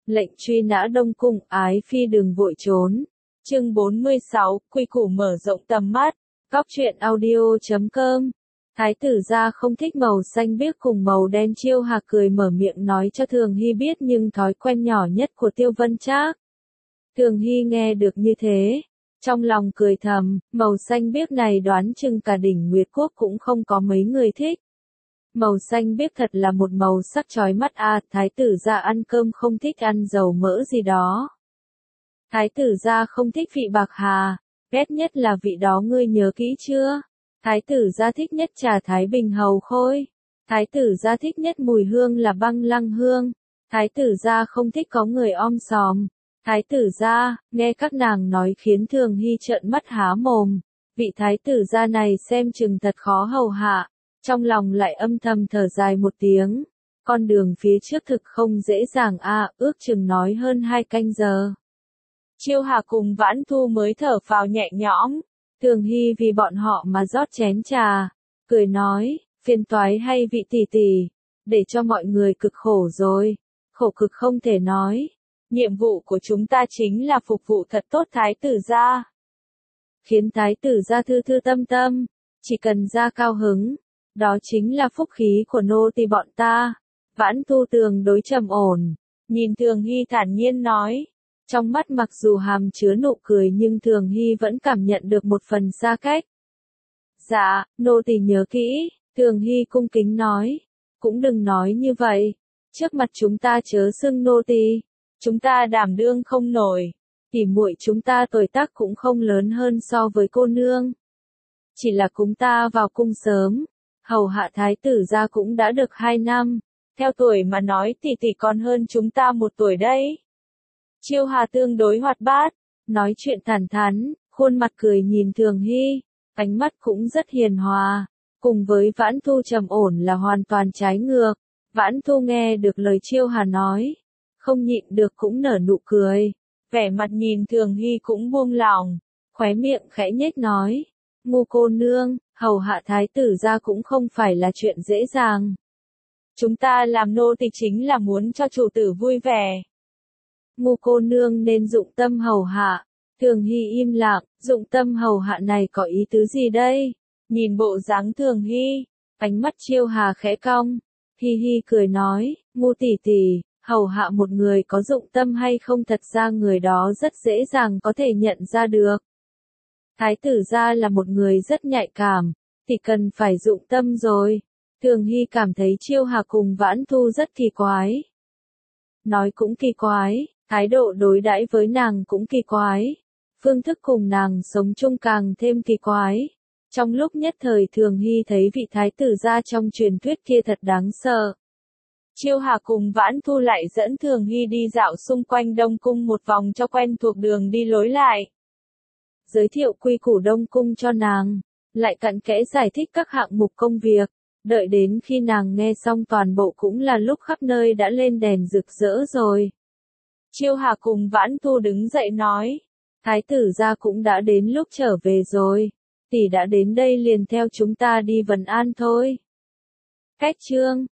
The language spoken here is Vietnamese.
Lệnh truy nã Đông Cung, ái phi đừng vội trốn. Chương 46, quy củ mở rộng tầm mắt. Góc truyện audio.com. Thái tử gia không thích màu xanh biếc cùng màu đen. Chiêu Hà cười mở miệng nói cho Thường Hy biết nhưng thói quen nhỏ nhất của Tiêu Vân Trác. Thường Hy nghe được như thế, trong lòng cười thầm, màu xanh biếc này đoán chừng cả đỉnh Nguyệt Quốc cũng không có mấy người thích. Màu xanh biếc thật là một màu sắc chói mắt à, thái tử gia ăn cơm không thích ăn dầu mỡ gì đó. Thái tử gia không thích vị bạc hà, ghét nhất là vị đó ngươi nhớ kỹ chưa? Thái tử gia thích nhất trà Thái Bình hầu khôi. Thái tử gia thích nhất mùi hương là băng lăng hương. Thái tử gia không thích có người om sòm. Thái tử gia, nghe các nàng nói khiến Thường Hy trợn mắt há mồm. Vị thái tử gia này xem chừng thật khó hầu hạ. Trong lòng lại âm thầm thở dài một tiếng. Con đường phía trước thực không dễ dàng à, ước chừng nói hơn 2 canh giờ. Chiêu Hà cùng Vãn Thu mới thở phào nhẹ nhõm. Thường Hy vì bọn họ mà rót chén trà, cười nói, phiền toái hay vị tỷ tỷ, để cho mọi người cực khổ rồi. Khổ cực không thể nói. Nhiệm vụ của chúng ta chính là phục vụ thật tốt thái tử gia. Khiến thái tử gia thư thư tâm tâm, chỉ cần gia cao hứng, đó chính là phúc khí của nô tỳ bọn ta. Vãn Thu tương đối trầm ổn, nhìn Thường Hy thản nhiên nói. Trong mắt mặc dù hàm chứa nụ cười nhưng Thường Hy vẫn cảm nhận được một phần xa cách. Dạ, nô tỳ nhớ kỹ, Thường Hy cung kính nói. Cũng đừng nói như vậy, trước mặt chúng ta chớ xưng nô tỳ, chúng ta đảm đương không nổi, tỉ muội chúng ta tuổi tác cũng không lớn hơn so với cô nương. Chỉ là chúng ta vào cung sớm, hầu hạ thái tử gia cũng đã được 2 năm, theo tuổi mà nói tỷ tỷ còn hơn chúng ta 1 tuổi đấy. Chiêu Hà tương đối hoạt bát, nói chuyện thẳng thắn, khuôn mặt cười nhìn Thường Hy, ánh mắt cũng rất hiền hòa, cùng với Vãn Thu trầm ổn là hoàn toàn trái ngược. Vãn Thu nghe được lời Chiêu Hà nói, không nhịn được cũng nở nụ cười, vẻ mặt nhìn Thường Hy cũng buông lỏng, khóe miệng khẽ nhếch nói, Ngu cô nương, hầu hạ thái tử gia cũng không phải là chuyện dễ dàng. Chúng ta làm nô tỳ chính là muốn cho chủ tử vui vẻ. Ngu cô nương nên dụng tâm hầu hạ. Thường Hy im lặng, dụng tâm hầu hạ này có ý tứ gì đây? Nhìn bộ dáng Thường Hy, ánh mắt Chiêu Hà khẽ cong, hi hi cười nói, Ngu tỷ tỷ, hầu hạ một người có dụng tâm hay không thật ra người đó rất dễ dàng có thể nhận ra được. Thái tử gia là một người rất nhạy cảm, thì cần phải dụng tâm rồi. Thường Hy cảm thấy Chiêu Hà cùng Vãn Thu rất kỳ quái. Nói cũng kỳ quái, thái độ đối đãi với nàng cũng kỳ quái. Phương thức cùng nàng sống chung càng thêm kỳ quái. Trong lúc nhất thời Thường Hy thấy vị thái tử gia trong truyền thuyết kia thật đáng sợ. Chiêu Hà cùng Vãn Thu lại dẫn Thường Hy đi dạo xung quanh Đông Cung một vòng cho quen thuộc đường đi lối lại. Giới thiệu quy củ Đông Cung cho nàng, lại cặn kẽ giải thích các hạng mục công việc. Đợi đến khi nàng nghe xong toàn bộ cũng là lúc khắp nơi đã lên đèn rực rỡ rồi. Chiêu Hà cùng Vãn Thu đứng dậy nói, thái tử gia cũng đã đến lúc trở về rồi, tỷ đã đến đây liền theo chúng ta đi Vân An thôi. Cách chương